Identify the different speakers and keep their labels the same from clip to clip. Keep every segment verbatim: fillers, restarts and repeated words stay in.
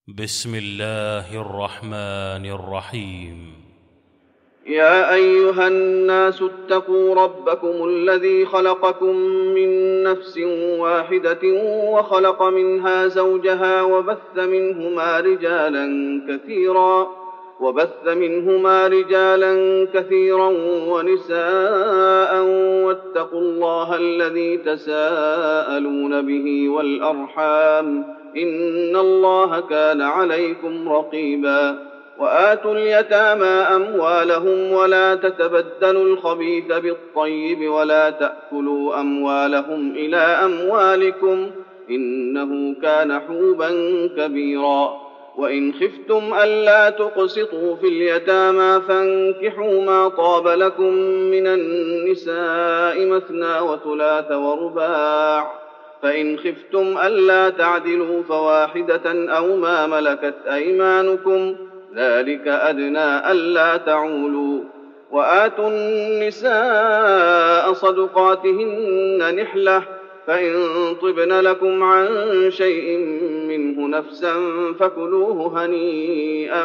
Speaker 1: بسم الله الرحمن الرحيم.
Speaker 2: يا أيها الناس اتقوا ربكم الذي خلقكم من نفس واحدة وخلق منها زوجها وبث منهما رجالا كثيرا وبث منهما رجالا كثيرا ونساء واتقوا الله الذي تساءلون به والأرحام إن الله كان عليكم رقيبا. وآتوا اليتامى أموالهم ولا تتبدلوا الخبيث بالطيب ولا تأكلوا أموالهم إلى أموالكم إنه كان حوبا كبيرا. وإن خفتم ألا تقسطوا في اليتامى فانكحوا ما طاب لكم من النساء مثنى وثلاث ورباع، فإن خفتم ألا تعدلوا فواحدة أو ما ملكت أيمانكم ذلك أدنى ألا تعولوا. وآتوا النساء صدقاتهن نحلة، فإن طبن لكم عن شيء منه نفسا فكلوه هنيئا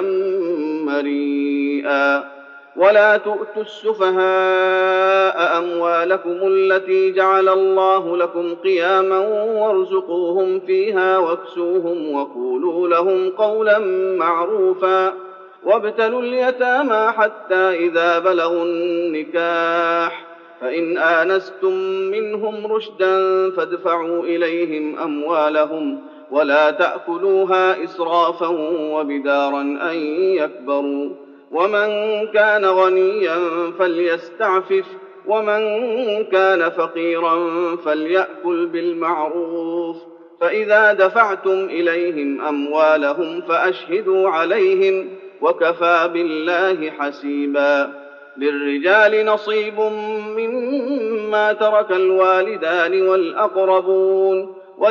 Speaker 2: مريئا. ولا تؤتوا السفهاء أموالكم التي جعل الله لكم قياما وارزقوهم فيها واكسوهم وقولوا لهم قولا معروفا. وابتلوا اليتامى حتى إذا بلغوا النكاح فإن آنستم منهم رشدا فادفعوا إليهم أموالهم ولا تأكلوها إسرافا وبدارا أن يكبروا. ومن كان غنيا فليستعفف ومن كان فقيرا فليأكل بالمعروف. فإذا دفعتم إليهم أموالهم فأشهدوا عليهم وكفى بالله حسيبا. للرجال نصيب مما ترك الوالدان والأقربون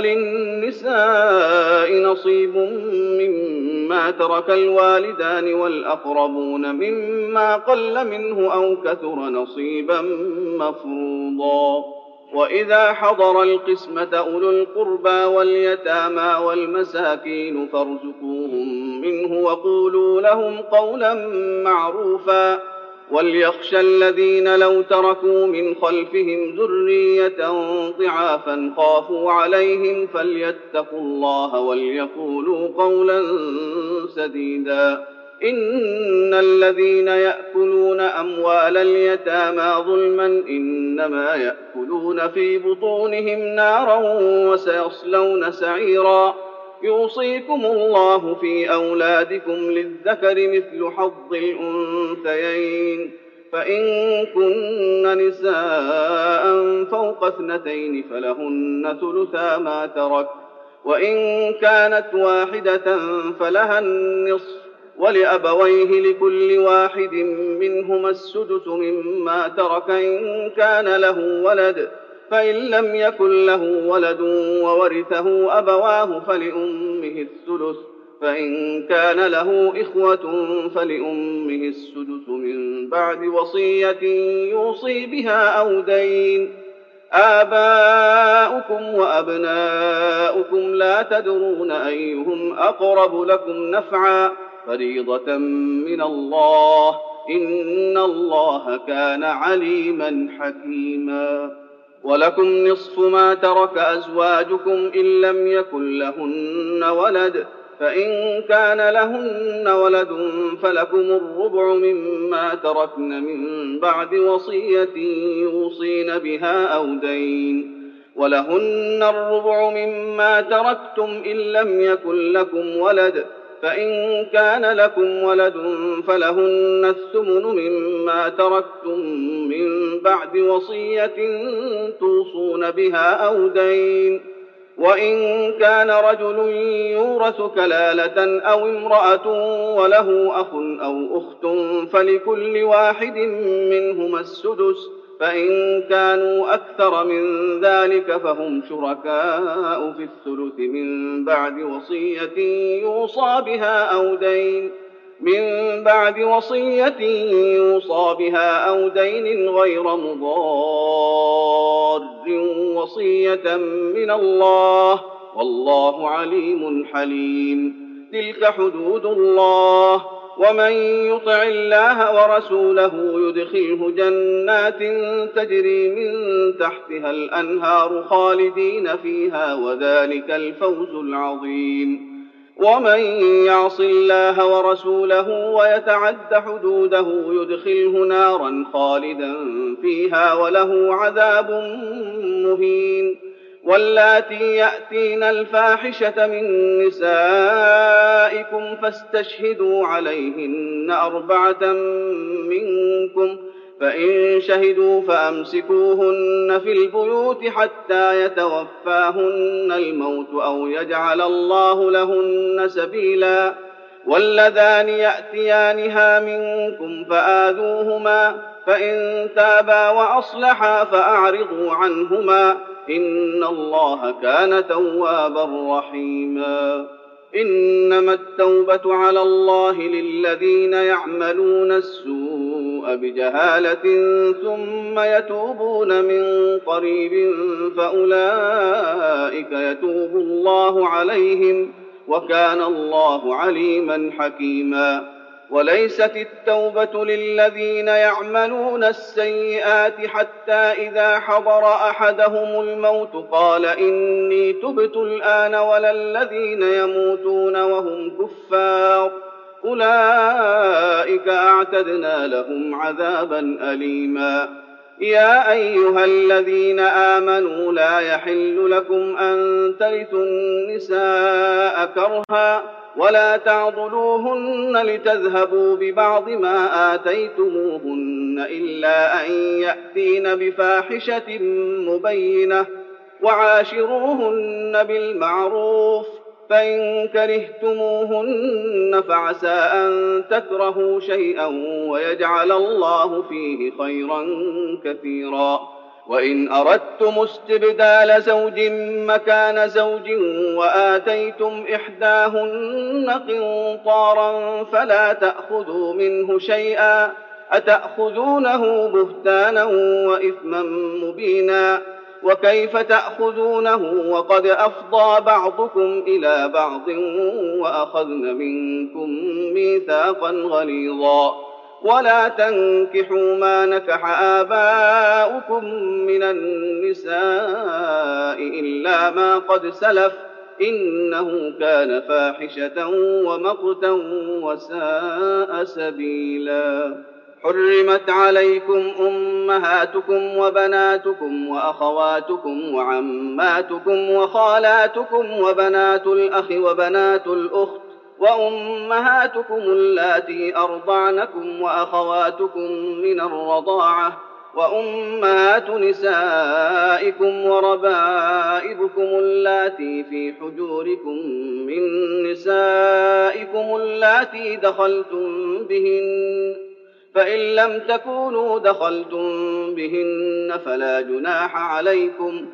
Speaker 2: وللنساء نصيب مما ترك الوالدان والأقربون مما قل منه أو كثر نصيبا مفروضا. وإذا حضر القسمة أولو القربى واليتامى والمساكين فارزقوهم منه وقولوا لهم قولا معروفا. وليخشى الذين لو تركوا من خلفهم ذرية ضعافا خافوا عليهم فليتقوا الله وليقولوا قولا سديدا. إن الذين يأكلون أموال اليتامى ظلما إنما يأكلون في بطونهم نارا وسيصلون سعيرا. يوصيكم الله في أولادكم للذكر مثل حظ الأنثيين، فإن كن نساء فوق اثنتين فلهن ثلثا ما ترك، وإن كانت واحدة فلها النصف، ولأبويه لكل واحد منهما السدس مما ترك إن كان له ولد، فإن لم يكن له ولد وورثه أبواه فلأمه الثلث، فإن كان له إخوة فلأمه السدس من بعد وصية يوصي بها أو دين. آباؤكم وأبناؤكم لا تدرون أيهم أقرب لكم نفعا فريضة من الله إن الله كان عليما حكيما. ولكم نصف ما ترك أزواجكم إن لم يكن لهن ولد، فإن كان لهن ولد فلكم الربع مما تركن من بعد وصية يوصين بها أو دين. ولهن الربع مما تركتم إن لم يكن لكم ولد، فإن كان لكم ولد فلهن الثمن مما تركتم من بعد وصية توصون بها أو دين. وإن كان رجل يورث كلالة أو امرأة وله أخ أو أخت فلكل واحد منهما السدس، فإن كانوا أكثر من ذلك فهم شركاء في الثلث من بعد وصية يوصى بها أو دين من بعد وصية يوصى بها أو دين غير مضار وصية من الله والله عليم حليم. تلك حدود الله، ومن يطع الله ورسوله يدخله جنات تجري من تحتها الأنهار خالدين فيها، وذلك الفوز العظيم. ومن يعص الله ورسوله ويتعد حدوده يدخله نارا خالدا فيها وله عذاب مهين. واللاتي يأتين الفاحشة من نسائكم فاستشهدوا عليهن أربعة منكم، فإن شهدوا فأمسكوهن في البيوت حتى يتوفاهن الموت أو يجعل الله لهن سبيلا. واللذان يأتيانها منكم فآذوهما، فإن تابا وأصلحا فأعرضوا عنهما، إن الله كان توابا رحيما. إنما التوبة على الله للذين يعملون السوء بجهالة ثم يتوبون من قريب فأولئك يتوب الله عليهم، وكان الله عليما حكيما. وليست التوبة للذين يعملون السيئات حتى إذا حضر أحدهم الموت قال إني تبت الآن، ولا الذين يموتون وهم كفار، أولئك أعتدنا لهم عذابا أليما. يا أيها الذين آمنوا لا يحل لكم أن ترثوا النساء كرها، ولا تعضلوهن لتذهبوا ببعض ما آتيتموهن إلا أن يأتين بفاحشة مبينة، وعاشروهن بالمعروف، فإن كرهتموهن فعسى أن تكرهوا شيئا ويجعل الله فيه خيرا كثيرا. وإن أردتم استبدال زوج مكان زوج وآتيتم إحداهن قنطارا فلا تأخذوا منه شيئا، أتأخذونه بهتانا وإثما مبينا، وكيف تأخذونه وقد أفضى بعضكم إلى بعض وأخذن منكم ميثاقا غليظا. ولا تنكحوا ما نكح آباؤكم من النساء إلا ما قد سلف، إنه كان فاحشة ومقتا وساء سبيلا. حرمت عليكم أمهاتكم وبناتكم وأخواتكم وعماتكم وخالاتكم وبنات الأخ وبنات الأخت وأمهاتكم اللاتي أرضعنكم وأخواتكم من الرضاعة وأمهات نسائكم وربائبكم اللاتي في حجوركم من نسائكم اللاتي دخلتم بهن، فإن لم تكونوا دخلتم بهن فلا جناح عليكم،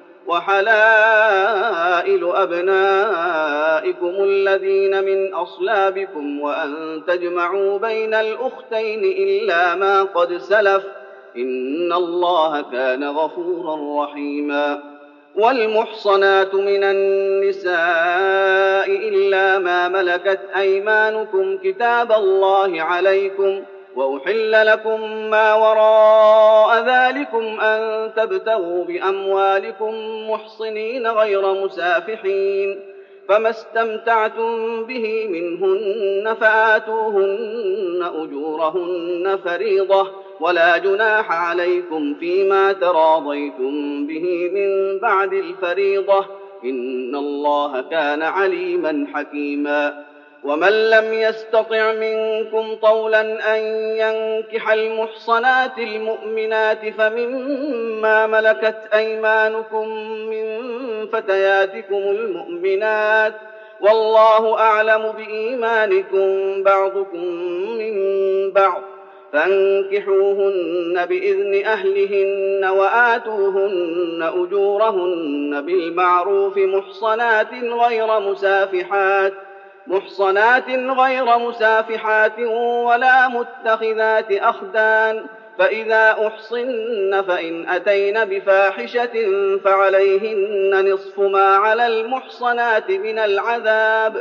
Speaker 2: وحلائل أبنائكم الذين من أصلابكم، وأن تجمعوا بين الأختين إلا ما قد سلف، إن الله كان غفورا رحيما. والمحصنات من النساء إلا ما ملكت أيمانكم كتاب الله عليكم، وأحل لكم ما وراء ذلكم أن تبتغوا بأموالكم محصنين غير مسافحين، فما استمتعتم به منهن فآتوهن أجورهن فريضة، ولا جناح عليكم فيما تراضيتم به من بعد الفريضة، إن الله كان عليما حكيما. ومن لم يستطع منكم طولا أن ينكح المحصنات المؤمنات فمما ملكت أيمانكم من فتياتكم المؤمنات، والله أعلم بإيمانكم بعضكم من بعض، فانكحوهن بإذن أهلهن وآتوهن أجورهن بالمعروف محصنات غير مسافحات محصنات غير مسافحات ولا متخذات أخدان، فإذا أحصن فإن أتين بفاحشة فعليهن نصف ما على المحصنات من العذاب،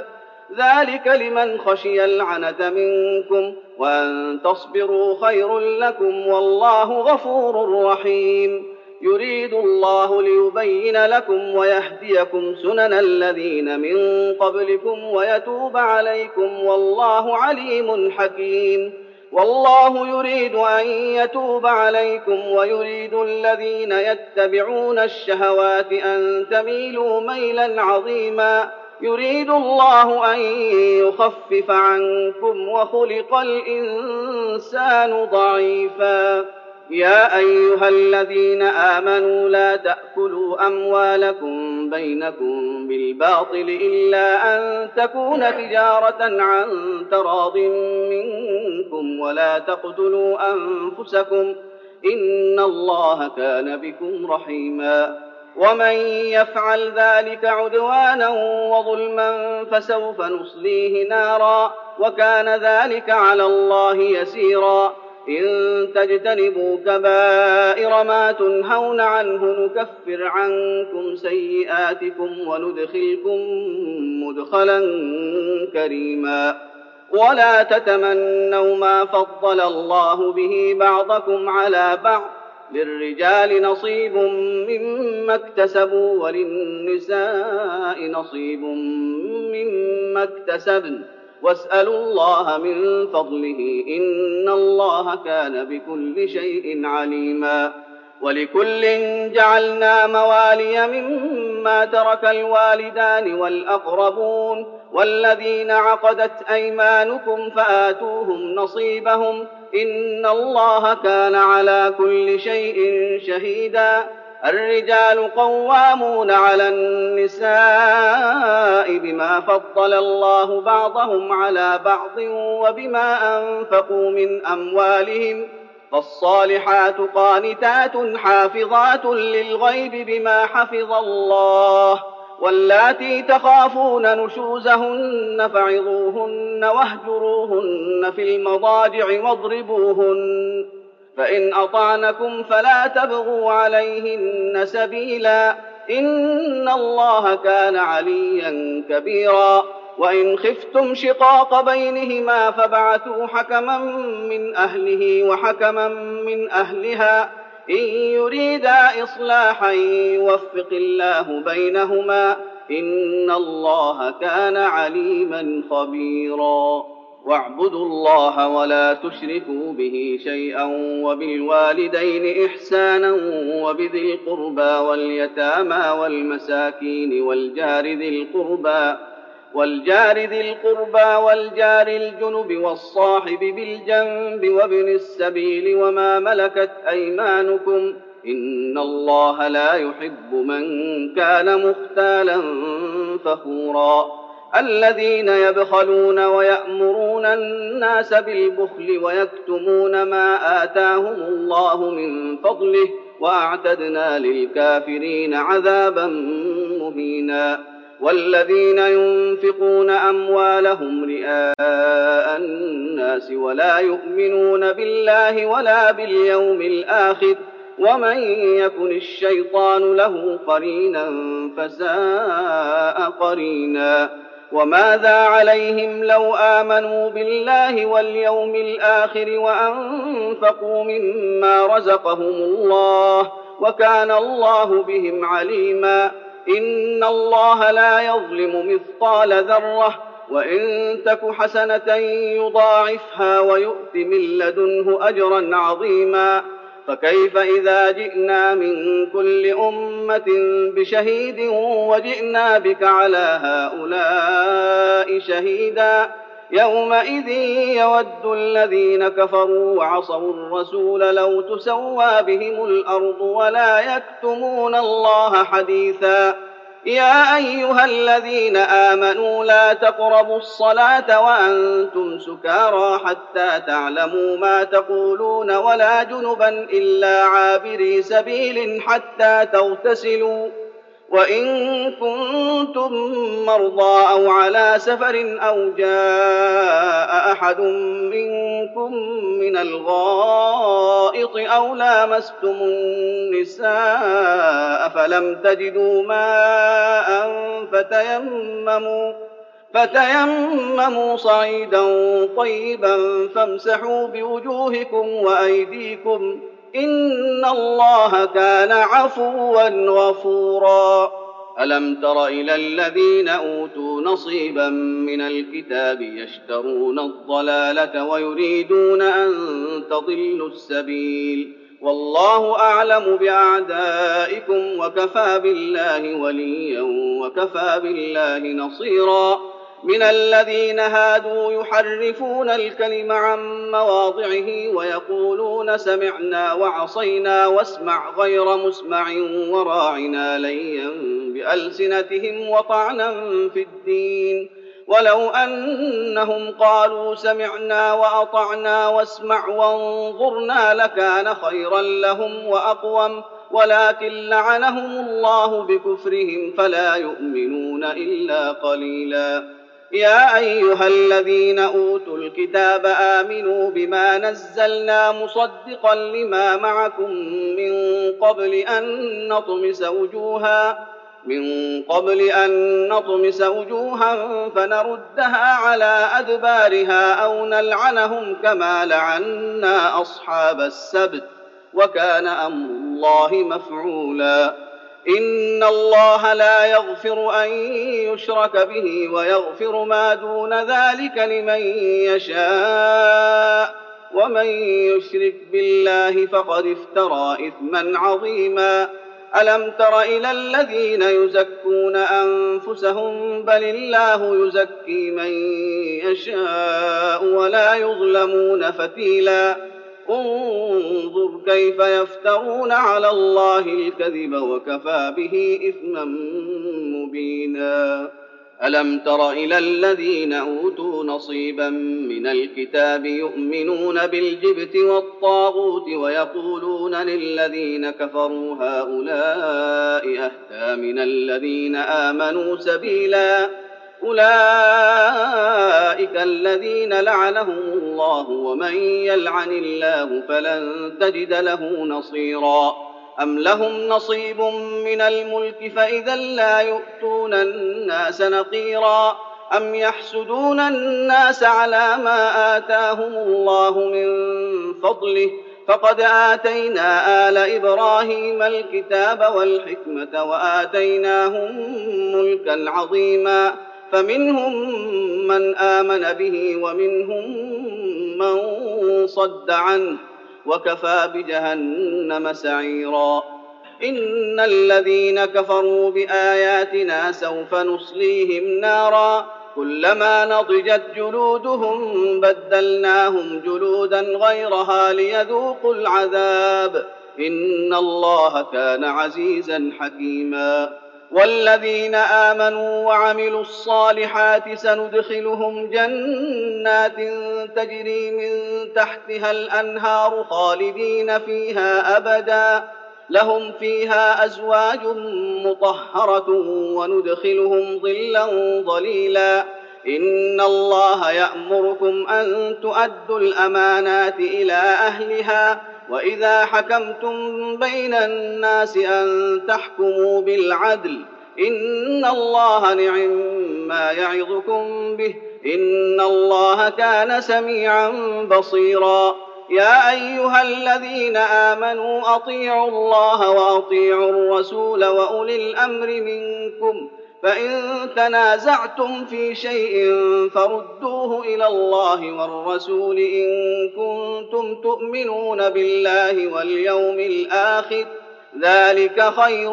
Speaker 2: ذلك لمن خشي العنة منكم، وأن تصبروا خير لكم، والله غفور رحيم. يريد الله ليبين لكم ويهديكم سنن الذين من قبلكم ويتوب عليكم، والله عليم حكيم. والله يريد أن يتوب عليكم ويريد الذين يتبعون الشهوات أن تميلوا ميلا عظيما. يريد الله أن يخفف عنكم وخلق الإنسان ضعيفا. يا أيها الذين آمنوا لا تأكلوا أموالكم بينكم بالباطل إلا أن تكون تجارة عن تراض منكم، ولا تقتلوا أنفسكم إن الله كان بكم رحيما. ومن يفعل ذلك عدوانا وظلما فسوف نصليه نارا، وكان ذلك على الله يسيرا. إن تجتنبوا كبائر ما تنهون عنه نكفر عنكم سيئاتكم وندخلكم مدخلا كريما. ولا تتمنوا ما فضل الله به بعضكم على بعض، للرجال نصيب مما اكتسبوا وللنساء نصيب مما اكتسبن، واسألوا الله من فضله إن الله كان بكل شيء عليما. ولكل جعلنا موالي مما ترك الوالدان والأقربون والذين عقدت أيمانكم فآتوهم نصيبهم إن الله كان على كل شيء شهيدا. الرجال قوامون على النساء بما فضل الله بعضهم على بعض وبما أنفقوا من أموالهم، فالصالحات قانتات حافظات للغيب بما حفظ الله. واللاتي تخافون نشوزهن فعظوهن واهجروهن في المضاجع واضربوهن، فإن أطعنكم فلا تبغوا عليهن سبيلا إن الله كان عليا كبيرا. وإن خفتم شقاق بينهما فابعثوا حكما من أهله وحكما من أهلها إن يريدا إصلاحا يوفق الله بينهما إن الله كان عليما خبيرا. واعبدوا الله ولا تشركوا به شيئا وبالوالدين إحسانا وبذي القربى واليتامى والمساكين والجار ذي القربى والجار ذي القربى والجار الجنب والصاحب بالجنب وابن السبيل وما ملكت أيمانكم إن الله لا يحب من كان مختالا فخورا. الذين يبخلون ويأمرون الناس بالبخل ويكتمون ما آتاهم الله من فضله وأعتدنا للكافرين عذابا مهينا. والذين ينفقون أموالهم رئاء الناس ولا يؤمنون بالله ولا باليوم الآخر ومن يكن الشيطان له قرينا فساء قرينا. وماذا عليهم لو آمنوا بالله واليوم الآخر وأنفقوا مما رزقهم الله وكان الله بهم عليما. إن الله لا يظلم مثقال ذرة وإن تك حسنة يضاعفها ويؤت من لدنه أجرا عظيما. فكيف إذا جئنا من كل أمة بشهيد وجئنا بك على هؤلاء شهيدا يومئذ يود الذين كفروا وعصوا الرسول لو تسوى بهم الأرض ولا يكتمون الله حديثا. يا أيها الذين آمنوا لا تقربوا الصلاة وأنتم سكارى حتى تعلموا ما تقولون ولا جنبا إلا عابري سبيل حتى تغتسلوا وإن كنتم مرضى أو على سفر أو جاء أحد منكم من الغائط أو لامستم النساء فلم تجدوا ماء فتيمموا فتيمموا صعيدا طيبا فامسحوا بوجوهكم وأيديكم إن الله كان عفوا غفورا. ألم تر إلى الذين أوتوا نصيبا من الكتاب يشترون الضلالة ويريدون أن تضلوا السبيل والله أعلم بأعدائكم وكفى بالله وليا وكفى بالله نصيرا. من الذين هادوا يحرفون الكلم عن مواضعه ويقولون سمعنا وعصينا واسمع غير مسمع وراعنا ليا بألسنتهم وطعنا في الدين ولو أنهم قالوا سمعنا وأطعنا واسمع وانظرنا لكان خيرا لهم وأقوم ولكن لعنهم الله بكفرهم فلا يؤمنون إلا قليلا. يا أيها الذين أوتوا الكتاب آمنوا بما نزلنا مصدقا لما معكم من قبل أن نطمس وجوها من قبل أن نطمس وجوها فنردها على أدبارها أو نلعنهم كما لعنا أصحاب السبت وكان أمر الله مفعولا. إن الله لا يغفر أن يشرك به ويغفر ما دون ذلك لمن يشاء ومن يشرك بالله فقد افترى إثما عظيما. ألم تر إلى الذين يزكون أنفسهم بل الله يزكي من يشاء ولا يظلمون فتيلا. انظر كيف يفترون على الله الكذب وكفى به إثما مبينا. ألم تر إلى الذين أوتوا نصيبا من الكتاب يؤمنون بالجبت والطاغوت ويقولون للذين كفروا هؤلاء أهدى من الذين آمنوا سبيلا. أولئك الذين لعنهم الله ومن يلعن الله فلن تجد له نصيرا. أم لهم نصيب من الملك فإذا لا يؤتون الناس نقيرا. أم يحسدون الناس على ما آتاهم الله من فضله فقد آتينا آل إبراهيم الكتاب والحكمة وآتيناهم ملكا عظيما فمنهم من آمن به ومنهم من صد عنه وكفى بجهنم سعيرا. إن الذين كفروا بآياتنا سوف نصليهم نارا كلما نضجت جلودهم بدلناهم جلودا غيرها ليذوقوا العذاب إن الله كان عزيزا حكيما. والذين آمنوا وعملوا الصالحات سندخلهم جنات تجري من تحتها الأنهار خالدين فيها أبدا لهم فيها أزواج مطهرة وندخلهم ظلا ظليلا. إن الله يأمركم أن تؤدوا الأمانات إلى أهلها وإذا حكمتم بين الناس أن تحكموا بالعدل إن الله نعم ما يعظكم به إن الله كان سميعا بصيرا. يا أيها الذين آمنوا أطيعوا الله وأطيعوا الرسول وأولي الأمر منكم فإن تنازعتم في شيء فردوه إلى الله والرسول إن كنتم تؤمنون بالله واليوم الآخر ذلك خير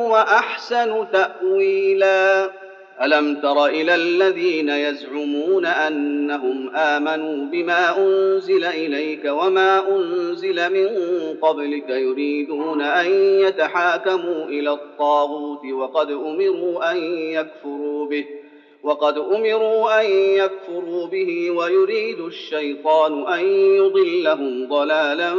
Speaker 2: وأحسن تأويلا. ألم تر إلى الذين يزعمون أنهم آمنوا بما أنزل إليك وما أنزل من قبلك يريدون أن يتحاكموا إلى الطاغوت وقد أمروا أن يكفروا به وقد أمروا أن يكفروا به ويريد الشيطان أن يضلهم ضلالا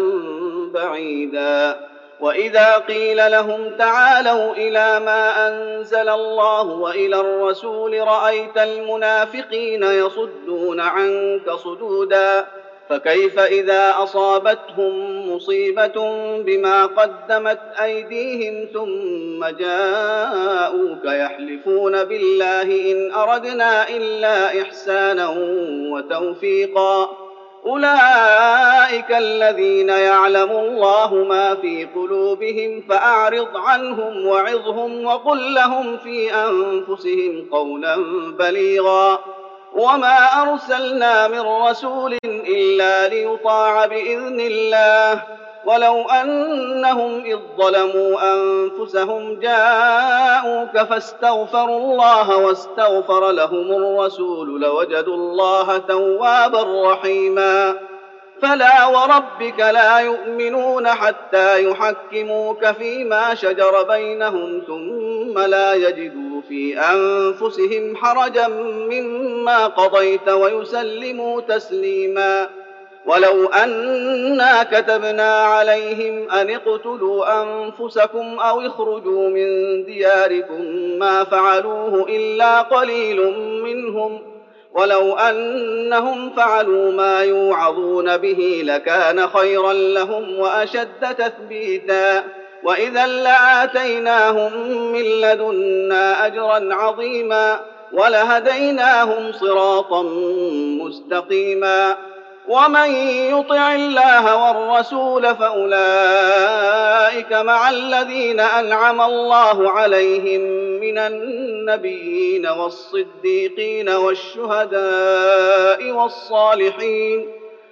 Speaker 2: بعيدا. وإذا قيل لهم تعالوا إلى ما أنزل الله وإلى الرسول رأيت المنافقين يصدون عنك صدودا فكيف إذا أصابتهم مصيبة بما قدمت أيديهم ثم جاءوك يحلفون بالله إن أردنا إلا إحسانا وتوفيقا أولئك الذين يعلم الله ما في قلوبهم فأعرض عنهم وعظهم وقل لهم في أنفسهم قولا بليغا وما أرسلنا من رسول إلا ليطاع بإذن الله ولو أنهم إذ ظلموا أنفسهم جاءوك فاستغفروا الله واستغفر لهم الرسول لوجدوا الله توابا رحيما فلا وربك لا يؤمنون حتى يحكموك فيما شجر بينهم ثم لا يجدوا في أنفسهم حرجا مما قضيت ويسلموا تسليما ولو أنا كتبنا عليهم أن اقتلوا أنفسكم أو اخرجوا من دياركم ما فعلوه إلا قليل منهم ولو أنهم فعلوا ما يوعظون به لكان خيرا لهم وأشد تثبيتا وإذا لآتيناهم من لدنا أجرا عظيما ولهديناهم صراطا مستقيما ومن يطع الله والرسول فأولئك مع الذين أنعم الله عليهم من النبيين والصديقين والشهداء والصالحين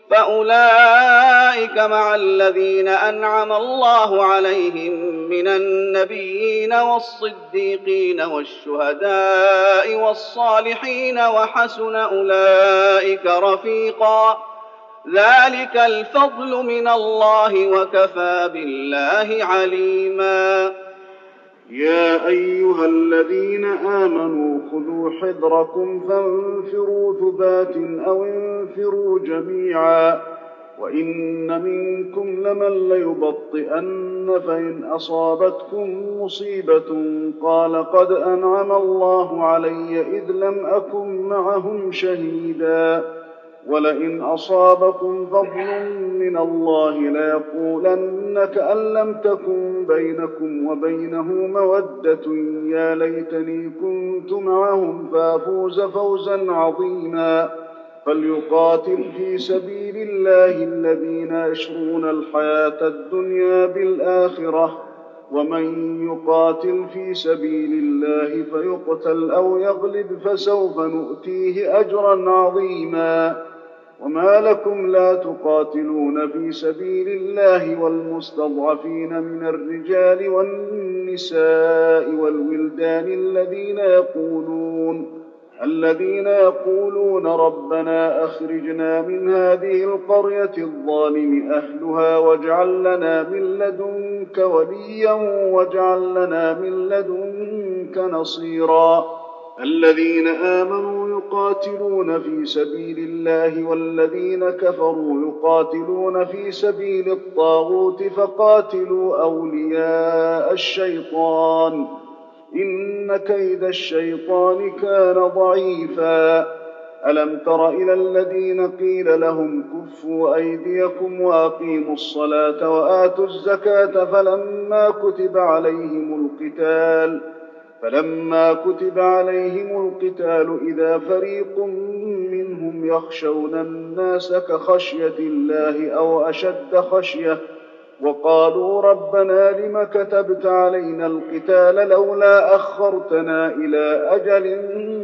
Speaker 2: فأولئك مع الذين أنعم الله عليهم من النبيين والصديقين والشهداء والصالحين وحسن أولئك رفيقا ذلك الفضل من الله وكفى بالله عليما
Speaker 3: يا أيها الذين آمنوا خذوا حذركم فانفروا ثبات أو انفروا جميعا وإن منكم لمن ليبطئن فإن أصابتكم مصيبة قال قد أنعم الله علي إذ لم أكن معهم شهيدا ولئن أصابكم فضل من الله ليقولن كأن لم تكن بينكم وبينه مودة يا ليتني كنت معهم فافوز فوزا عظيما فليقاتل في سبيل الله الذين يشرون الحياة الدنيا بالآخرة ومن يقاتل في سبيل الله فيقتل أو يغلب فسوف نؤتيه أجرا عظيما وما لكم لا تقاتلون في سبيل الله والمستضعفين من الرجال والنساء والولدان الذين يقولون الذين يقولون ربنا أخرجنا من هذه القرية الظالم أهلها واجعل لنا من لدنك وليا واجعل لنا من لدنك نصيرا الذين آمنوا يقاتلون في سبيل الله والذين كفروا يقاتلون في سبيل الطاغوت فقاتلوا أولياء الشيطان إن كيد الشيطان كان ضعيفا ألم تر إلى الذين قيل لهم كفوا أيديكم وأقيموا الصلاة وآتوا الزكاة فلما كتب عليهم القتال فلما كتب عليهم القتال إذا فريق منهم يخشون الناس كخشية الله أو أشد خشية وقالوا ربنا لم كتبت علينا القتال لولا أخرتنا إلى أجل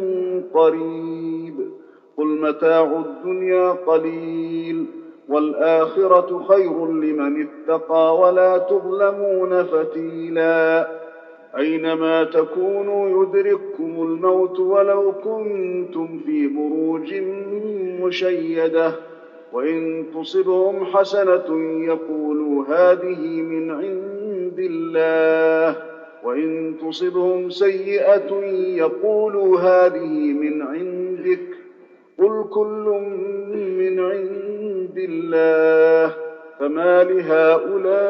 Speaker 3: قريب قل متاع الدنيا قليل والآخرة خير لمن اتقى ولا تظلمون فتيلا أينما تكونوا يدرككم الموت ولو كنتم في بروج مشيدة وإن تصبهم حسنة يقولوا هذه من عند الله وإن تصبهم سيئة يقولوا هذه من عندك قل كل من عند الله فما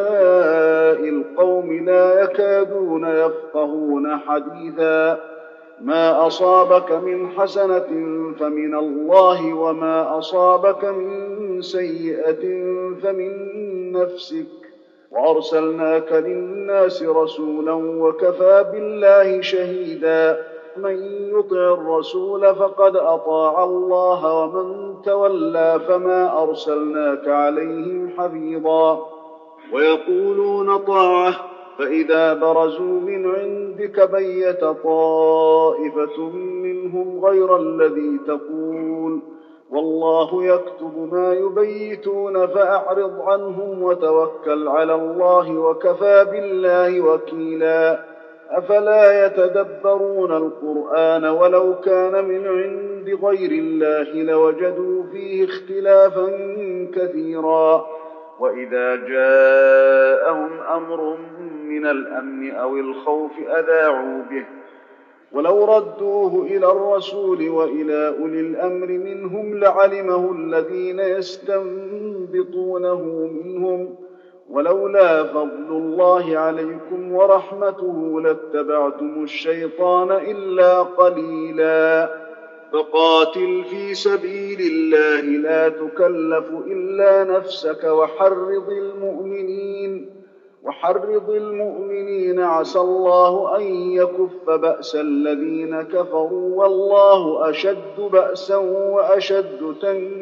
Speaker 3: لهؤلاء القوم لا يكادون يفقهون حديثا ما أصابك من حسنة فمن الله وما أصابك من سيئة فمن نفسك وأرسلناك للناس رسولا وكفى بالله شهيدا من يطع الرسول فقد أطاع الله ومن تولى فما أرسلناك عليهم حفيظا ويقولون طاعة فإذا برزوا من عندك بيت طائفة منهم غير الذي تقول والله يكتب ما يبيتون فأعرض عنهم وتوكل على الله وكفى بالله وكيلا أفلا يتدبرون القرآن ولو كان من عند غير الله لوجدوا فيه اختلافا كثيرا وإذا جاءهم أمر من الأمن أو الخوف أذاعوا به ولو ردوه إلى الرسول وإلى أولي الأمر منهم لعلمه الذين يستنبطونه منهم ولولا فضل الله عليكم ورحمته لاتبعتم الشيطان إلا قليلا فقاتل في سبيل الله لا تكلف إلا نفسك وحرض المؤمنين وحرض المؤمنين عسى الله أن يكف بأس الذين كفروا والله أشد بأسا وأشد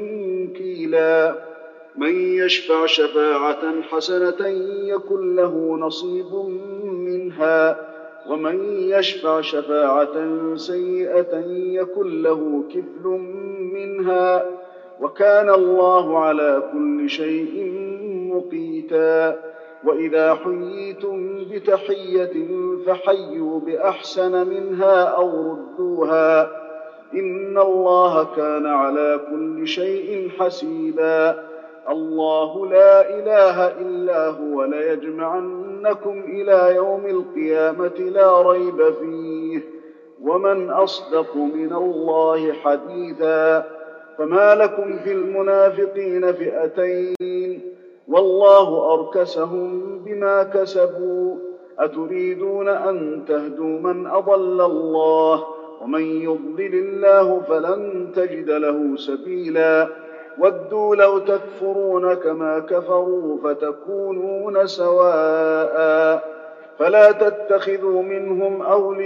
Speaker 3: تنكيلا من يشفع شفاعة حسنة يكن له نصيب منها ومن يشفع شفاعة سيئة يكن له كفل منها وكان الله على كل شيء مقيتا وإذا حييتم بتحية فحيوا بأحسن منها أو ردوها إن الله كان على كل شيء حسيبا الله لا إله إلا هو ليجمعنكم إلى يوم القيامة لا ريب فيه ومن أصدق من الله حديثا فما لكم في المنافقين فئتين والله أركسهم بما كسبوا أتريدون أن تهدوا من أضل الله ومن يضلل الله فلن تجد له سبيلا ودوا لو تكفرون كما كفروا فتكونون سواء فلا تتخذوا منهم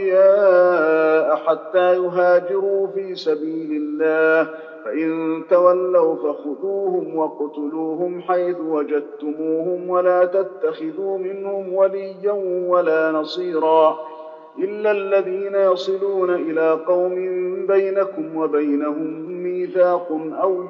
Speaker 3: أولياء حتى يهاجروا في سبيل الله فإن تولوا فخذوهم واقتلوهم حيث وجدتموهم ولا تتخذوا منهم وليا ولا نصيرا إلا الذين يصلون إلى قوم بينكم وبينهم ميثاق أو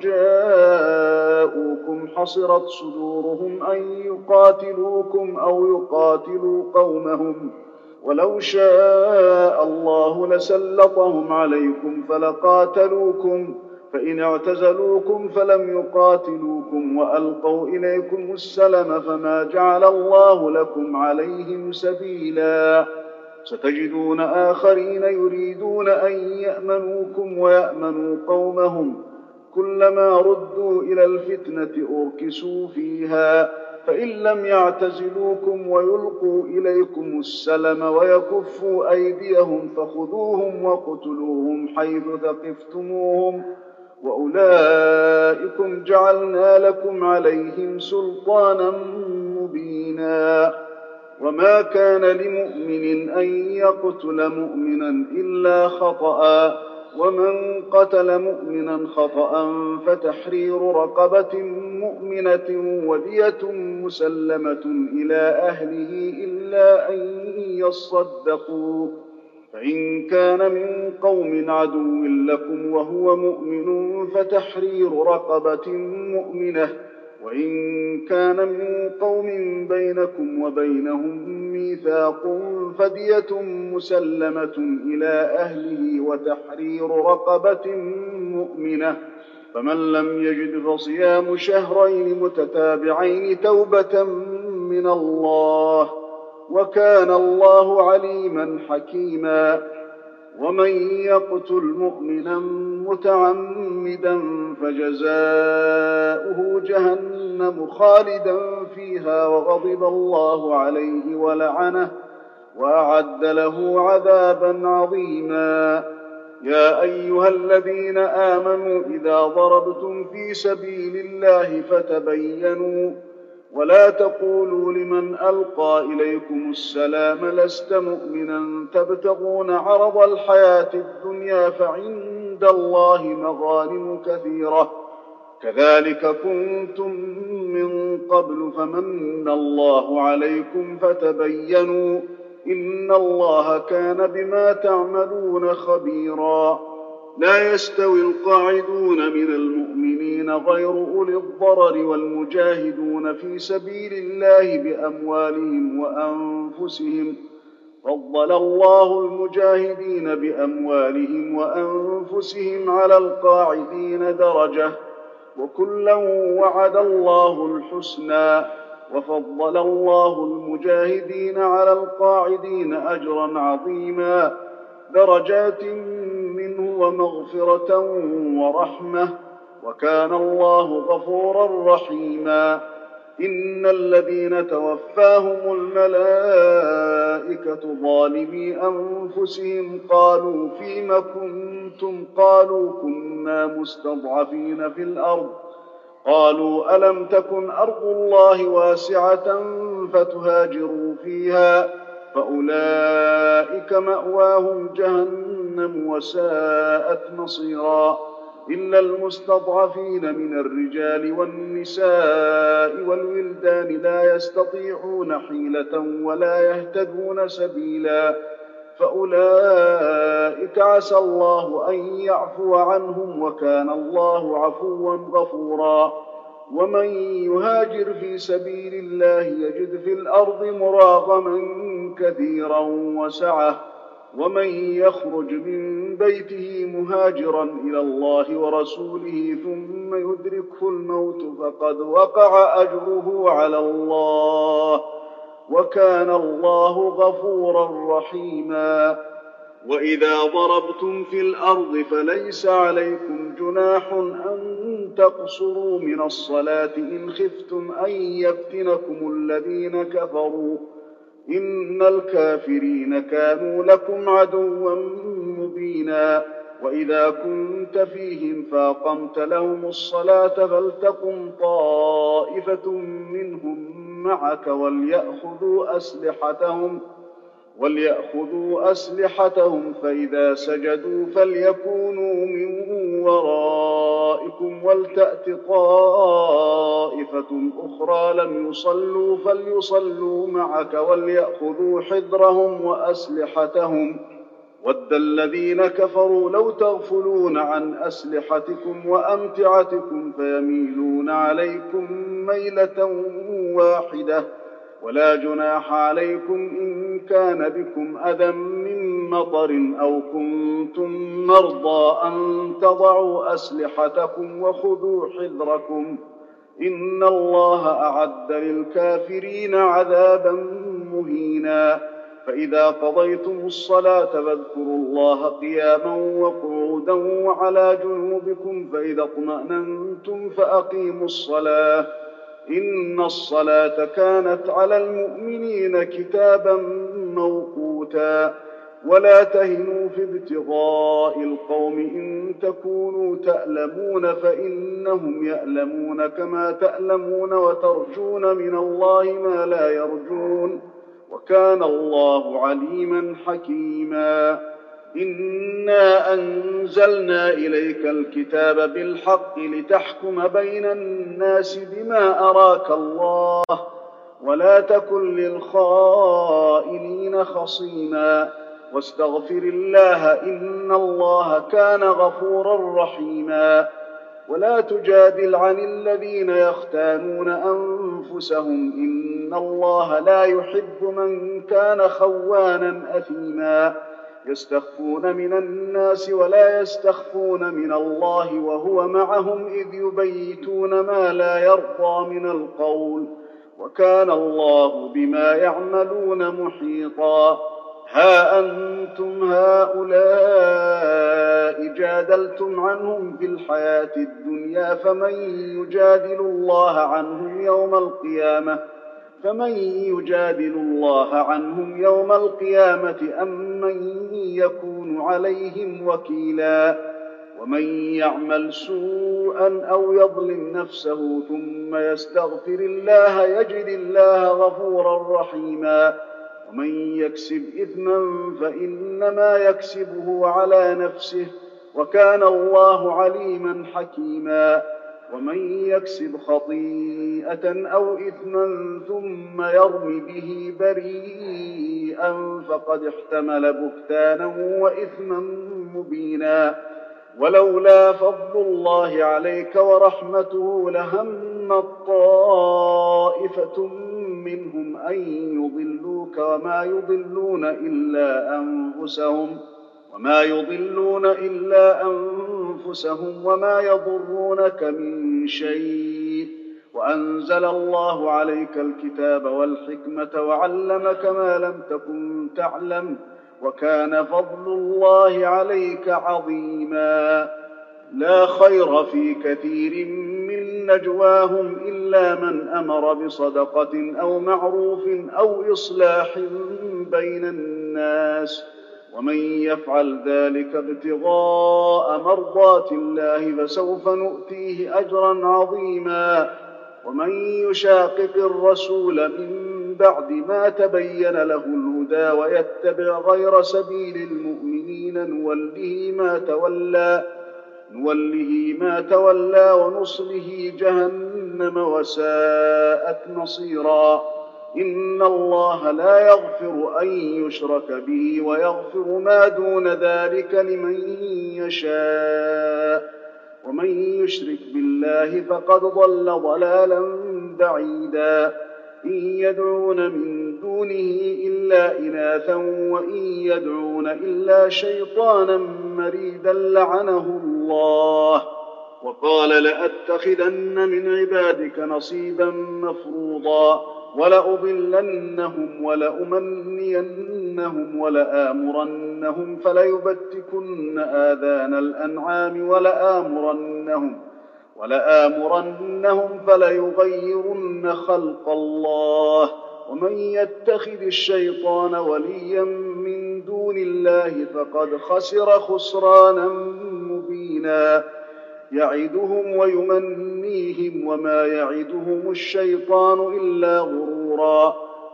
Speaker 3: جاءوكم حصرت صدورهم أن يقاتلوكم أو يقاتلوا قومهم ولو شاء الله لسلطهم عليكم فلقاتلوكم فإن اعتزلوكم فلم يقاتلوكم وألقوا إليكم السلم فما جعل الله لكم عليهم سبيلا ستجدون آخرين يريدون أن يأمنوكم ويأمنوا قومهم كلما ردوا إلى الفتنة أركسوا فيها فإن لم يعتزلوكم ويلقوا إليكم السلم ويكفوا أيديهم فخذوهم واقتلوهم حيث ثقفتموهم وأولئكم جعلنا لكم عليهم سلطانا مبينا وما كان لمؤمن أن يقتل مؤمنا إلا خطأ ومن قتل مؤمنا خطأ فتحرير رقبة مؤمنة ودية مسلمة إلى أهله إلا أن يصدقوا فإن كان من قوم عدو لكم وهو مؤمن فتحرير رقبة مؤمنة وإن كان من قوم بينكم وبينهم ميثاق فدية مسلمة إلى أهله وتحرير رقبة مؤمنة فمن لم يجد فصيام شهرين متتابعين توبة من الله وكان الله عليما حكيما ومن يقتل مؤمنا متعمدا فجزاؤه جهنم خالدا فيها وغضب الله عليه ولعنه وأعد له عذابا عظيما. يا أيها الذين آمنوا إذا ضربتم في سبيل الله فتبينوا ولا تقولوا لمن ألقى إليكم السلام لست مؤمنا تبتغون عرض الحياة الدنيا فعند الله مغانم كثيرة كذلك كنتم من قبل فمن الله عليكم فتبينوا إن الله كان بما تعملون خبيرا. لا يستوي القاعدون من المؤمنين غير أولي الضرر والمجاهدون في سبيل الله بأموالهم وأنفسهم فضل الله المجاهدين بأموالهم وأنفسهم على القاعدين درجة وكلا وعد الله الحسنى وفضل الله المجاهدين على القاعدين أجرا عظيما درجات منه ومغفرة ورحمة وكان الله غفورا رحيما. إن الذين توفاهم الملائكة ظالمي أنفسهم قالوا فيم كنتم قالوا كنا مستضعفين في الأرض قالوا ألم تكن أرض الله واسعة فتهاجروا فيها فأولئك مأواهم جهنم وساءت مصيرا إلا المستضعفين من الرجال والنساء والولدان لا يستطيعون حيلة ولا يهتدون سبيلا فأولئك عسى الله أن يعفو عنهم وكان الله عفوا غفورا. ومن يهاجر في سبيل الله يجد في الأرض مراغما كثيرا وسعة ومن يخرج من بيته مهاجرا إلى الله ورسوله ثم يدركه الموت فقد وقع أجره على الله وكان الله غفورا رحيما. وإذا ضربتم في الأرض فليس عليكم جناح أن تقصروا من الصلاة إن خفتم أن يفتنكم الذين كفروا إن الكافرين كانوا لكم عدوا مبينا. وإذا كنت فيهم فأقمت لهم الصلاة فلتقم طائفة منهم معك وليأخذوا أسلحتهم وليأخذوا أسلحتهم فإذا سجدوا فليكونوا من ورائكم ولتأت طائفة أخرى لم يصلوا فليصلوا معك وليأخذوا حذرهم وأسلحتهم ود الذين كفروا لو تغفلون عن أسلحتكم وأمتعتكم فيميلون عليكم ميلة واحدة ولا جناح عليكم إن كان بكم أذى من مطر أو كنتم مرضى أن تضعوا أسلحتكم وخذوا حذركم إن الله أعد للكافرين عذابا مهينا. فإذا قضيتم الصلاة فاذكروا الله قياما وقعودا وعلى جنوبكم فإذا اطمأننتم فأقيموا الصلاة إن الصلاة كانت على المؤمنين كتابا موقوتا. ولا تهنوا في ابتغاء القوم إن تكونوا تألمون فإنهم يألمون كما تألمون وترجون من الله ما لا يرجون وكان الله عليما حكيما. إنا أنزلنا إليك الكتاب بالحق لتحكم بين الناس بما أراك الله ولا تكن للخائنين خصيما واستغفر الله إن الله كان غفورا رحيما. ولا تجادل عن الذين يختانون أنفسهم إن الله لا يحب من كان خوانا أثيما يستخفون من الناس ولا يستخفون من الله وهو معهم إذ يبيتون ما لا يرضى من القول وكان الله بما يعملون محيطا. ها أنتم هؤلاء جادلتم عنهم في الحياة الدنيا فمن يجادل الله عنهم يوم القيامة فمن يجادل الله عنهم يوم القيامة أم من يكون عليهم وكيلا ومن يعمل سوءا أو يظلم نفسه ثم يستغفر الله يجد الله غفورا رحيما ومن يكسب إثما فإنما يكسبه على نفسه وكان الله عليما حكيما ومن يكسب خطيئة أو إثما ثم يرم به بريئا فقد احتمل بهتانا وإثما مبينا ولولا فضل الله عليك ورحمته لهم طائفة منهم أن يضلوك وما يضلون إلا أنفسهم وما يضلون إلا أنفسهم وما يضرونك من شيء وأنزل الله عليك الكتاب والحكمة وعلمك ما لم تكن تعلم وكان فضل الله عليك عظيما لا خير في كثير من نجواهم إلا من أمر بصدقة أو معروف أو إصلاح بين الناس ومن يفعل ذلك ابتغاء مرضات الله فسوف نؤتيه أجرا عظيما ومن يشاقق الرسول من بعد ما تبين له الهدى ويتبع غير سبيل المؤمنين نوله ما تولى نوله ما تولى ونصله جهنم وساءت مصيرا إن الله لا يغفر أن يشرك به ويغفر ما دون ذلك لمن يشاء ومن يشرك بالله فقد ضل ضلالا بعيدا إن يدعون من دونه إلا إناثا وإن يدعون إلا شيطانا مريدا لعنه الله وقال لأتخذن من عبادك نصيبا مفروضا ولأضلنهم ولأمنينهم ولآمرنهم فليبتكن آذان الأنعام ولآمرنهم ولآمرنهم فليغيرن خلق الله ومن يتخذ الشيطان وليا من دون الله فقد خسر خسرانا مبينا يعدهم ويمنيهم وما يعدهم الشيطان إلا غرورا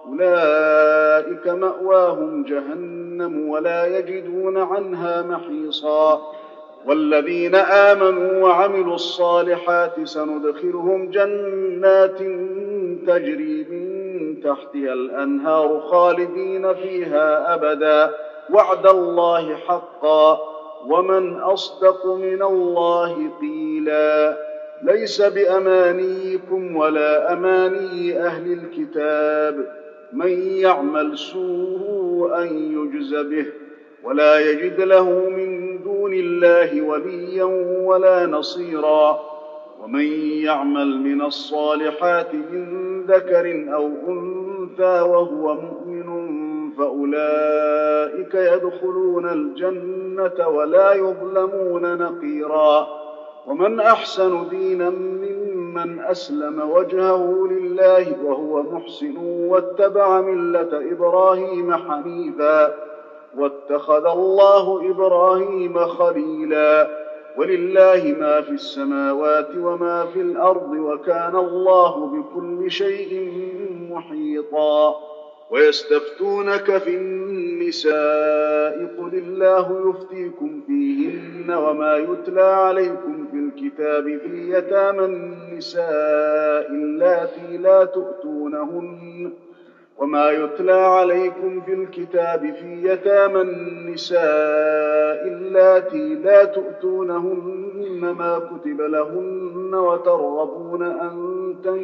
Speaker 3: أولئك مأواهم جهنم ولا يجدون عنها محيصا والذين آمنوا وعملوا الصالحات سندخلهم جنات تجري من تحتها الأنهار خالدين فيها أبدا وعد الله حقا ومن أصدق من الله قيلا ليس بأمانيكم ولا أماني أهل الكتاب من يعمل سوءا يجز به ولا يجد له من دون الله وليا ولا نصيرا ومن يعمل من الصالحات من ذكر أو أنثى وهو مؤمن فأولئك يدخلون الجنة ولا يظلمون نقيرا ومن أحسن دينا ممن أسلم وجهه لله وهو محسن واتبع ملة إبراهيم حنيفا واتخذ الله إبراهيم خليلا ولله ما في السماوات وما في الأرض وكان الله بكل شيء محيطا ويستفتونك في النساء قل الله يفتيكم فيهن وما يتلى عليكم في الكتاب في يتامى النساء اللاتي لا تؤتونهن وما يتلى عليكم في الكتاب في يتامى النساء اللاتي لا تؤتونهن ما كتب لهن وترغبون أن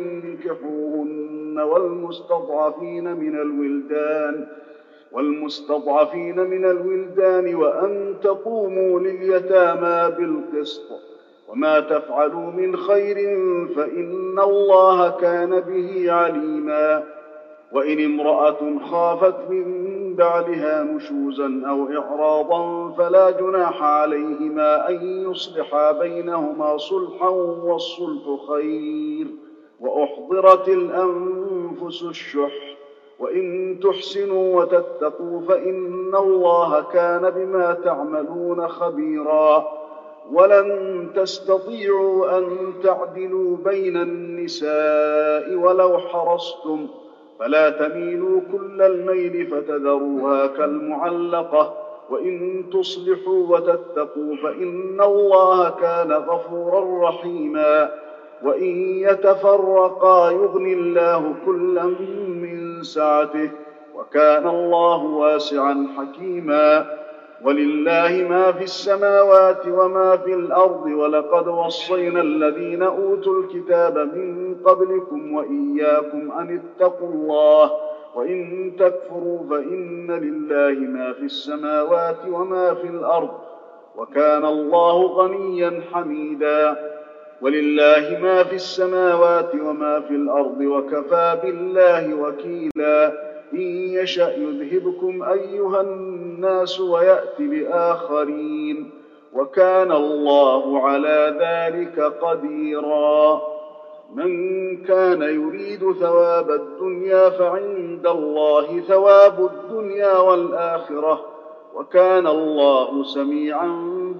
Speaker 3: تنكحوهن والمستضعفين من الولدان والمستضعفين من الولدان وأن تقوموا لليتامى بالقسط وما تفعلوا من خير فإن الله كان به عليما وإن امرأة خافت من بعلها نشوزا أو إعراضا فلا جناح عليهما أن يصلحا بينهما صلحا والصلح خير وأحضرت الأنفس الشح وإن تحسنوا وتتقوا فإن الله كان بما تعملون خبيرا ولن تستطيعوا أن تعدلوا بين النساء ولو حرصتم فلا تميلوا كل الميل فتذروها كالمعلقة وإن تصلحوا وتتقوا فإن الله كان غفورا رحيما وإن يتفرقا يغني الله كلا من سعته وكان الله واسعا حكيما ولله ما في السماوات وما في الأرض ولقد وصينا الذين أوتوا الكتاب من قبلكم وإياكم أن اتقوا الله وإن تكفروا فإن لله ما في السماوات وما في الأرض وكان الله غنيا حميدا ولله ما في السماوات وما في الأرض وكفى بالله وكيلا إن يشأ يذهبكم أيها الناس ويأت بآخرين وكان الله على ذلك قديرا من كان يريد ثواب الدنيا فعند الله ثواب الدنيا والآخرة وكان الله سميعا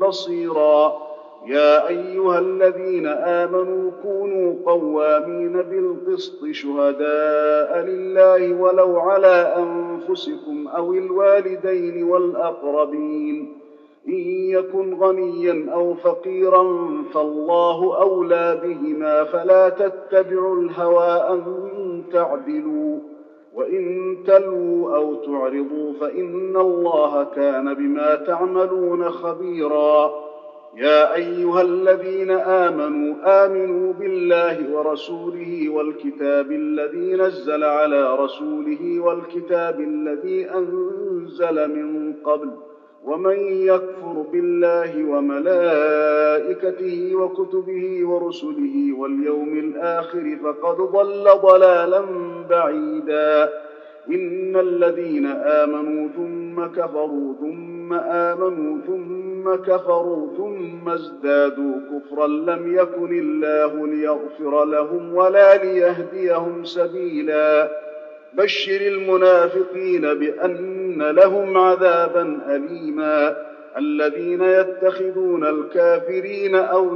Speaker 3: بصيرا يا أيها الذين آمنوا كونوا قوامين بالقسط شهداء لله ولو على أنفسكم أو الوالدين والأقربين إن يكن غنيا أو فقيرا فالله أولى بهما فلا تتبعوا الهوى أن تعدلوا وإن تلووا أو تعرضوا فإن الله كان بما تعملون خبيرا يا أيها الذين آمنوا آمنوا بالله ورسوله والكتاب الذي نزل على رسوله والكتاب الذي أنزل من قبل ومن يكفر بالله وملائكته وكتبه ورسله واليوم الآخر فقد ضل ضلالا بعيدا إن الذين آمنوا ثم كفروا ثم آمنوا ثم كفروا ثم ازدادوا كفرا لم يكن الله ليغفر لهم ولا ليهديهم سبيلا بشر المنافقين بأن لهم عذابا أليما الذين يتخذون الكافرين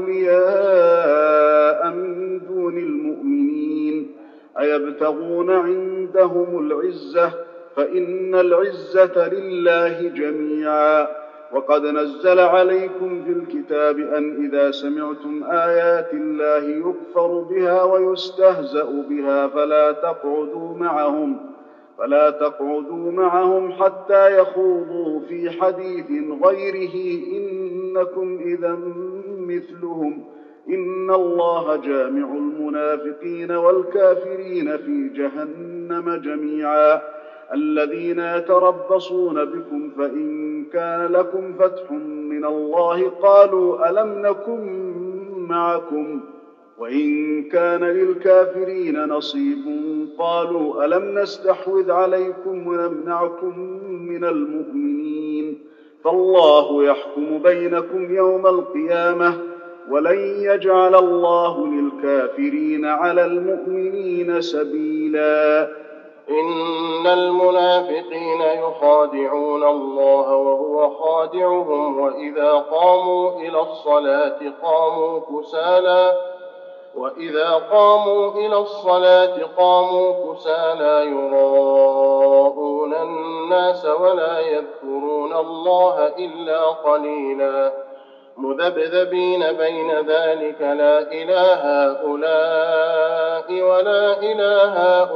Speaker 3: أولياء من دون المؤمنين أيبتغون عندهم العزة فإن العزة لله جميعا وقد نزل عليكم في الكتاب أن إذا سمعتم آيات الله يكفر بها ويستهزأ بها فلا تقعدوا معهم فلا تقعدوا معهم حتى يخوضوا في حديث غيره إنكم إذا مثلهم إن الله جامع المنافقين والكافرين في جهنم جميعا الذين يتربصون بكم فإن كان لكم فتح من الله قالوا ألم نكن معكم وإن كان للكافرين نصيب قالوا ألم نستحوذ عليكم ونمنعكم من المؤمنين فالله يحكم بينكم يوم القيامة ولن يجعل الله للكافرين على المؤمنين سبيلا
Speaker 4: إن المنافقين يخادعون الله وهو خادعهم وإذا قاموا إلى الصلاة قاموا كسالى وإذا قاموا إلى الصلاة قاموا كسالى يراءون الناس ولا يذكرون الله إلا قليلا مذبذبين بين ذلك لا إله هؤلاء ولا إله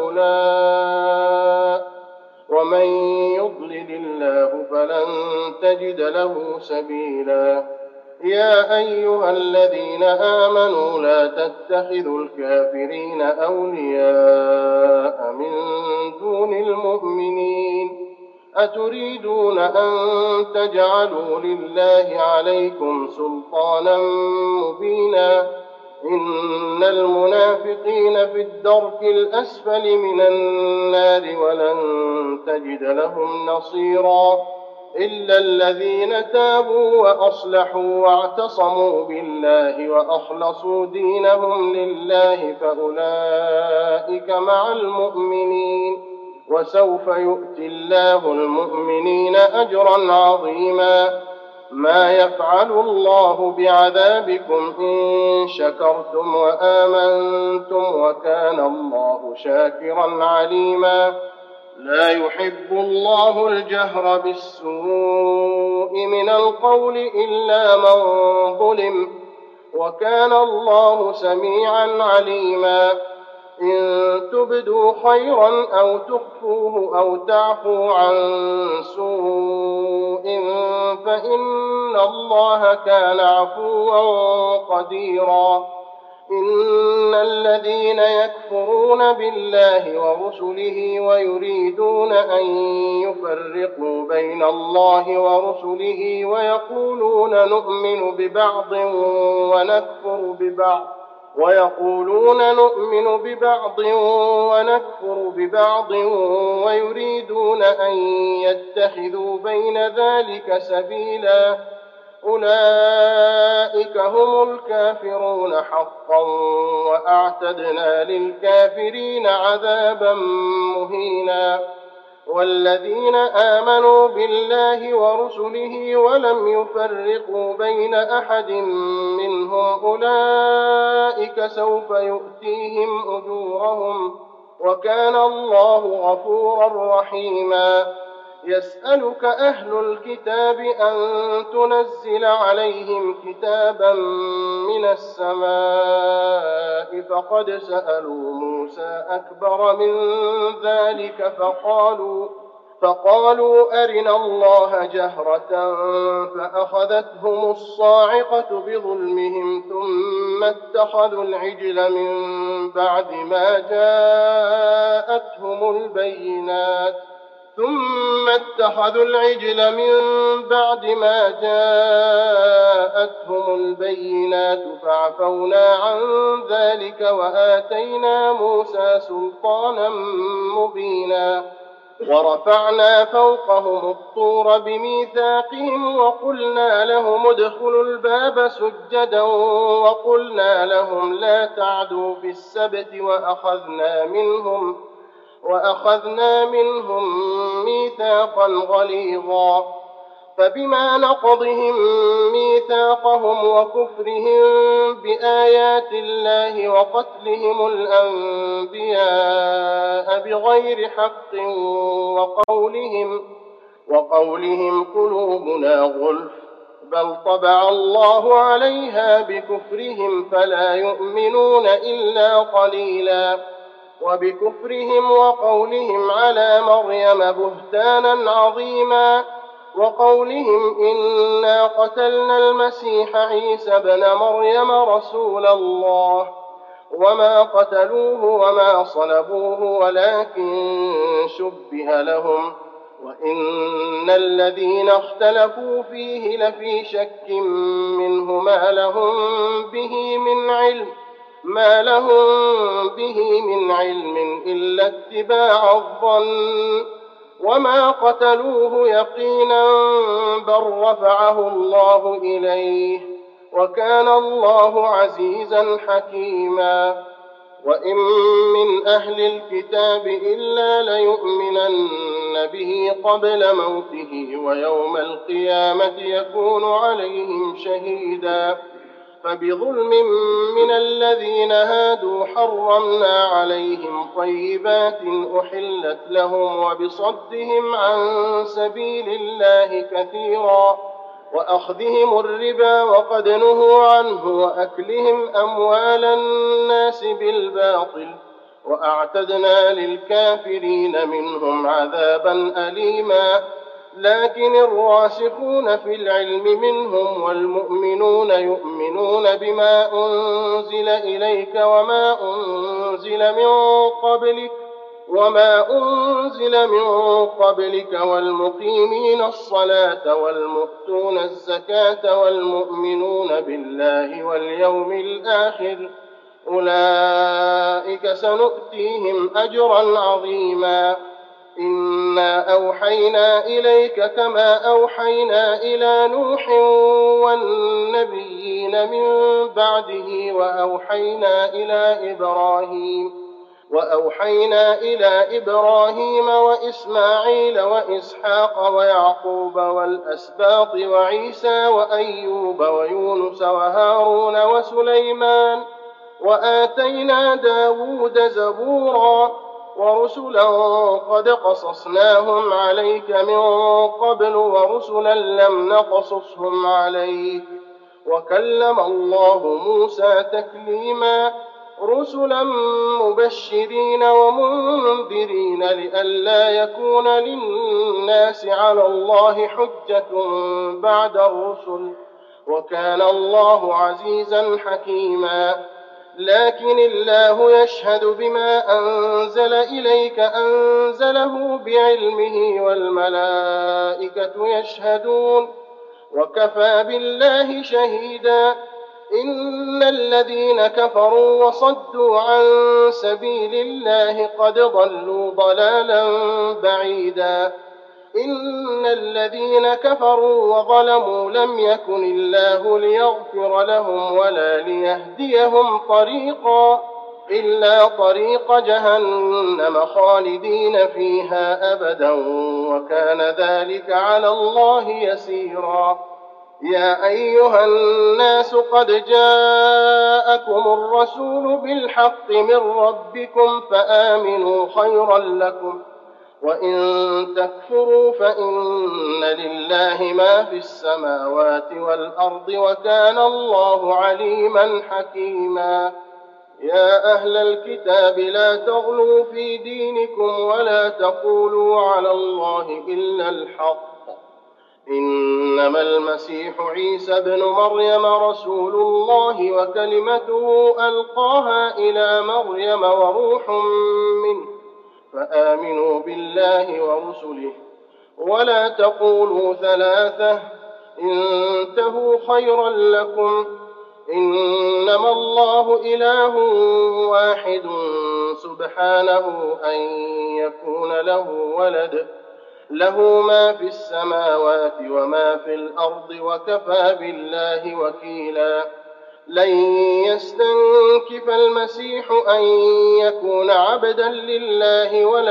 Speaker 4: هؤلاء ومن يضلل الله فلن تجد له سبيلا يا أيها الذين آمنوا لا تتخذوا الكافرين أولياء من دون المؤمنين أتريدون أن تجعلوا لله عليكم سلطانا مبينا إن المنافقين في الدرك الأسفل من النار ولن تجد لهم نصيرا إلا الذين تابوا وأصلحوا واعتصموا بالله وأخلصوا دينهم لله فأولئك مع المؤمنين، وسوف يؤتي الله المؤمنين أجرا عظيما. ما يفعل الله بعذابكم إن شكرتم وآمنتم وكان الله شاكرا عليما. لا يحب الله الجهر بالسوء من القول إلا من ظلم، وكان الله سميعا عليما. إن تبدوا خيرا أو تخفوه أو تعفوا عن سوء فإن الله كان عفوا قديرا. إن الذين يكفرون بالله ورسله ويريدون أن يفرقوا بين الله ورسله ويقولون نؤمن ببعض ونكفر ببعض ويقولون نؤمن ببعض ونكفر ببعض ويريدون أن يتخذوا بين ذلك سبيلا، أولئك هم الكافرون حقا وأعتدنا للكافرين عذابا مهينا. والذين آمنوا بالله ورسله ولم يفرقوا بين أحد منهم أولئك سوف يؤتيهم أجورهم، وكان الله غفورا رحيما. يسألك أهل الكتاب أن تنزل عليهم كتابا من السماء فقد سألوا موسى أكبر من ذلك فقالوا فقالوا أرنا الله جهرة فأخذتهم الصاعقة بظلمهم ثم اتخذوا العجل من بعد ما جاءتهم البينات ثم اتخذوا العجل من بعد ما جاءتهم البينات فعفونا عن ذلك وآتينا موسى سلطانا مبينا. ورفعنا فوقهم الطور بميثاقهم وقلنا لهم ادخلوا الباب سجدا وقلنا لهم لا تعدوا في السبت وأخذنا منهم وأخذنا منهم ميثاقا غليظا. فبما نقضهم ميثاقهم وكفرهم بآيات الله وقتلهم الأنبياء بغير حق وقولهم, وقولهم قلوبنا غلف بل طبع الله عليها بكفرهم فلا يؤمنون إلا قليلا. وبكفرهم وقولهم على مريم بهتانا عظيما. وقولهم إنا قتلنا المسيح عيسى ابن مريم رسول الله وما قتلوه وما صلبوه ولكن شبه لهم وإن الذين اختلفوا فيه لفي شك منه ما لهم به من علم ما لهم به من علم إلا اتباع الظن وما قتلوه يقينا بل رفعه الله إليه وكان الله عزيزا حكيما. وإن من أهل الكتاب إلا ليؤمنن به قبل موته ويوم القيامة يكون عليهم شهيدا. فبظلم من الذين هادوا حرمنا عليهم طيبات أحلت لهم وبصدهم عن سبيل الله كثيرا وأخذهم الربا وقد نهوا عنه وأكلهم أموال الناس بالباطل وأعتدنا للكافرين منهم عذابا أليما. لكن الراسخون في العلم منهم والمؤمنون يؤمنون بما أنزل إليك وما أنزل من قبلك وما أنزل من قبلك والمقيمين الصلاة والمؤتون الزكاة والمؤمنون بالله واليوم الآخر أولئك سنؤتيهم أجرا عظيما. إنا أوحينا إليك كما أوحينا إلى نوح والنبيين من بعده وأوحينا إلى إبراهيم وأوحينا إلى إبراهيم وإسماعيل وإسحاق ويعقوب والأسباط وعيسى وأيوب ويونس وهارون وسليمان وآتينا داود زبورا ورسلا قد قصصناهم عليك من قبل ورسلا لم نقصصهم عليك وكلم الله موسى تكليما رسلا مبشرين ومنذرين لئلا يكون للناس على الله حجة بعد الرسل وكان الله عزيزا حكيما لكن الله يشهد بما أنزل إليك أنزله بعلمه والملائكة يشهدون وكفى بالله شهيدا إن الذين كفروا وصدوا عن سبيل الله قد ضلوا ضلالا بعيدا إن الذين كفروا وظلموا لم يكن الله ليغفر لهم ولا ليهديهم طريقا إلا طريق جهنم خالدين فيها أبدا وكان ذلك على الله يسيرا يا أيها الناس قد جاءكم الرسول بالحق من ربكم فآمنوا خيرا لكم وإن تكفروا فإن لله ما في السماوات والأرض وكان الله عليما حكيما يا أهل الكتاب لا تغلوا في دينكم ولا تقولوا على الله إلا الحق إنما المسيح عيسى ابن مريم رسول الله وكلمته ألقاها إلى مريم وروح منه فآمنوا بالله ورسله ولا تقولوا ثلاثة انتهوا خيرا لكم إنما الله إله واحد سبحانه أن يكون له ولد له ما في السماوات وما في الأرض وكفى بالله وكيلا لن يستنكف المسيح أن يكون عبدا لله ولا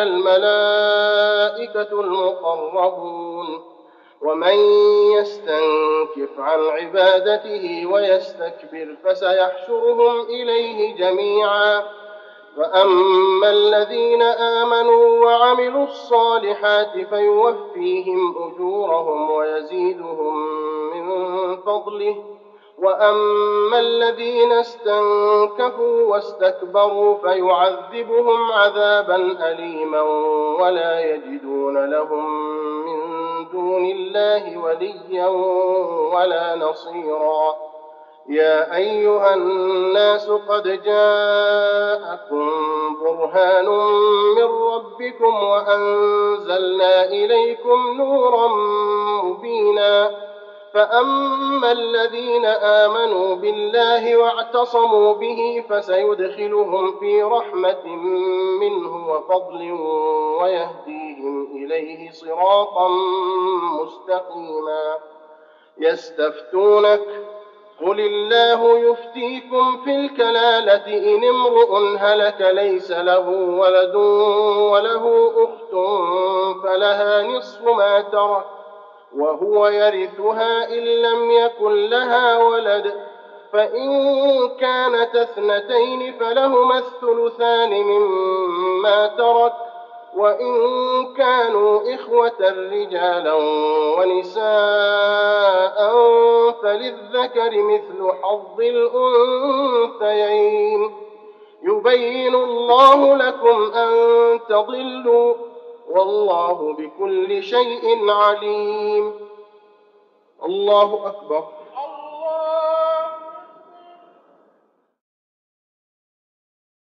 Speaker 4: الملائكة المقربون ومن يستنكف عن عبادته ويستكبر فسيحشرهم إليه جميعا فأما الذين آمنوا وعملوا الصالحات فيوفيهم أجورهم ويزيدهم من فضله وأما الذين استنكفوا واستكبروا فيعذبهم عذابا أليما ولا يجدون لهم من دون الله وليا ولا نصيرا يا أيها الناس قد جاءكم برهان من ربكم وأنزلنا إليكم نورا مبينا فأما الذين آمنوا بالله واعتصموا به فسيدخلهم في رحمة منه وفضل ويهديهم إليه صراطا مستقيما يستفتونك قل الله يفتيكم في الكلالة إن امرؤ هلك ليس له ولد وله أخت فلها نصف ما ترك وهو يرثها إن لم يكن لها ولد فإن كانت اثنتين فلهما الثلثان مما ترك وإن كانوا إخوة رجالا ونساء فللذكر مثل حظ الأنثيين يبين الله لكم أن تضلوا والله بكل شيء عليم الله أكبر.